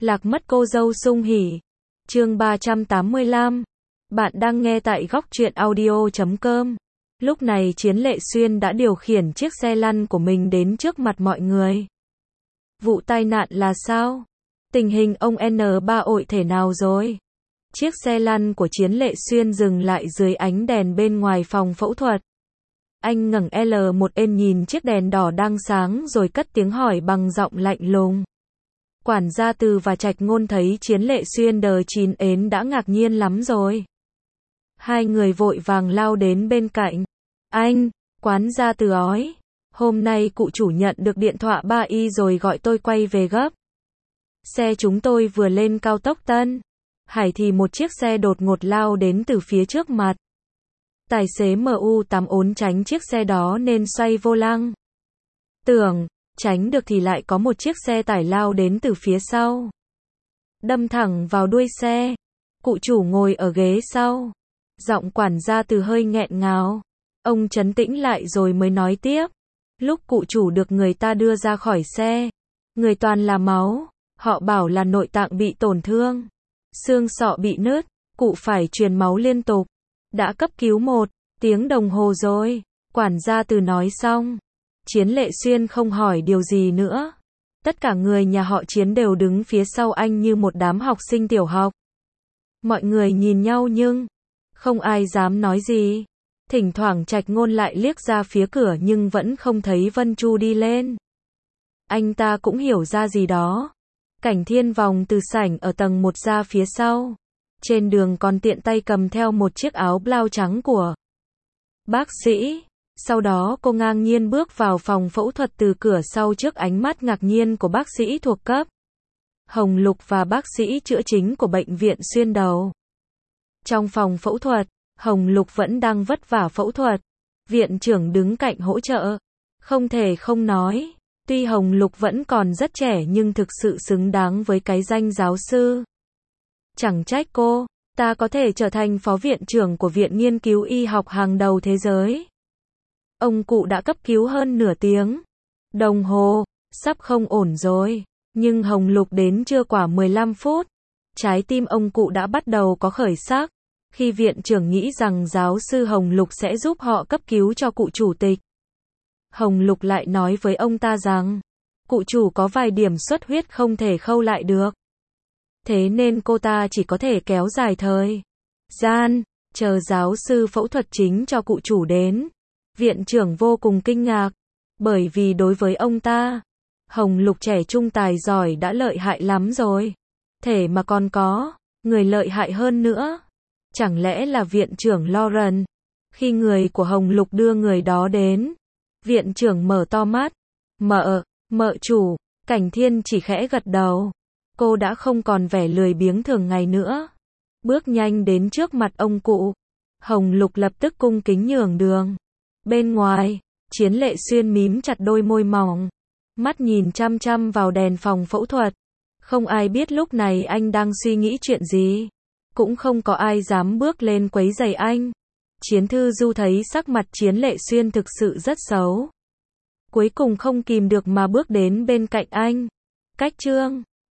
Lạc mất cô dâu sung hỉ. Chương 385. Bạn đang nghe tại góc truyện audio.com. Lúc này Chiến Lệ Xuyên đã điều khiển chiếc xe lăn của mình đến trước mặt mọi người. Vụ tai nạn là sao? Tình hình ông N3 ội thể nào rồi? Chiếc xe lăn của Chiến Lệ Xuyên dừng lại dưới ánh đèn bên ngoài phòng phẫu thuật. Anh ngẩng L1N nhìn chiếc đèn đỏ đang sáng rồi cất tiếng hỏi bằng giọng lạnh lùng. Quản gia Từ và Trạch Ngôn thấy Chiến Lệ Xuyên đờ chín ến đã ngạc nhiên lắm rồi. Hai người vội vàng lao đến bên cạnh. Anh, quản gia Từ ói. Hôm nay cụ chủ nhận được điện thoại 3Y rồi gọi tôi quay về gấp. Xe chúng tôi vừa lên cao tốc Tân Hải thì một chiếc xe đột ngột lao đến từ phía trước mặt. Tài xế MU8 ốn tránh chiếc xe đó nên xoay vô lăng. Tưởng tránh được thì lại có một chiếc xe tải lao đến từ phía sau. Đâm thẳng vào đuôi xe. Cụ chủ ngồi ở ghế sau. Giọng quản gia Từ hơi nghẹn ngào. Ông trấn tĩnh lại rồi mới nói tiếp. Lúc cụ chủ được người ta đưa ra khỏi xe, người toàn là máu. Họ bảo là nội tạng bị tổn thương, xương sọ bị nứt, cụ phải truyền máu liên tục. Đã cấp cứu 1 tiếng đồng hồ rồi. Quản gia Từ nói xong, Chiến Lệ Xuyên không hỏi điều gì nữa. Tất cả người nhà họ Chiến đều đứng phía sau anh như một đám học sinh tiểu học. Mọi người nhìn nhau nhưng không ai dám nói gì. Thỉnh thoảng Trạch Ngôn lại liếc ra phía cửa nhưng vẫn không thấy Vân Chu đi lên. Anh ta cũng hiểu ra gì đó. Cảnh Thiên vòng từ sảnh ở tầng 1 ra phía sau. Trên đường còn tiện tay cầm theo một chiếc áo blau trắng của bác sĩ. Sau đó cô ngang nhiên bước vào phòng phẫu thuật từ cửa sau trước ánh mắt ngạc nhiên của bác sĩ thuộc cấp Hồng Lục và bác sĩ chữa chính của bệnh viện xuyên đầu. Trong phòng phẫu thuật, Hồng Lục vẫn đang vất vả phẫu thuật. Viện trưởng đứng cạnh hỗ trợ. Không thể không nói, tuy Hồng Lục vẫn còn rất trẻ nhưng thực sự xứng đáng với cái danh giáo sư. Chẳng trách cô ta có thể trở thành phó viện trưởng của Viện Nghiên cứu Y học hàng đầu thế giới. Ông cụ đã cấp cứu hơn nửa tiếng đồng hồ, sắp không ổn rồi. Nhưng Hồng Lục đến chưa quả 15 phút. Trái tim ông cụ đã bắt đầu có khởi sắc. Khi viện trưởng nghĩ rằng giáo sư Hồng Lục sẽ giúp họ cấp cứu cho cụ chủ tịch, Hồng Lục lại nói với ông ta rằng, cụ chủ có vài điểm xuất huyết không thể khâu lại được. Thế nên cô ta chỉ có thể kéo dài thời gian, chờ giáo sư phẫu thuật chính cho cụ chủ đến. Viện trưởng vô cùng kinh ngạc, bởi vì đối với ông ta, Hồng Lục trẻ trung tài giỏi đã lợi hại lắm rồi. Thế mà còn có người lợi hại hơn nữa. Chẳng lẽ là viện trưởng Lauren? Khi người của Hồng Lục đưa người đó đến, viện trưởng mở to mắt. Mợ chủ. Cảnh Thiên chỉ khẽ gật đầu. Cô đã không còn vẻ lười biếng thường ngày nữa. Bước nhanh đến trước mặt ông cụ. Hồng Lục lập tức cung kính nhường đường. Bên ngoài, Chiến Lệ Xuyên mím chặt đôi môi mỏng, mắt nhìn chăm chăm vào đèn phòng phẫu thuật. Không ai biết lúc này anh đang suy nghĩ chuyện gì. Cũng không có ai dám bước lên quấy rầy anh. Chiến Thư Du thấy sắc mặt Chiến Lệ Xuyên thực sự rất xấu. Cuối cùng không kìm được mà bước đến bên cạnh anh. Cách chương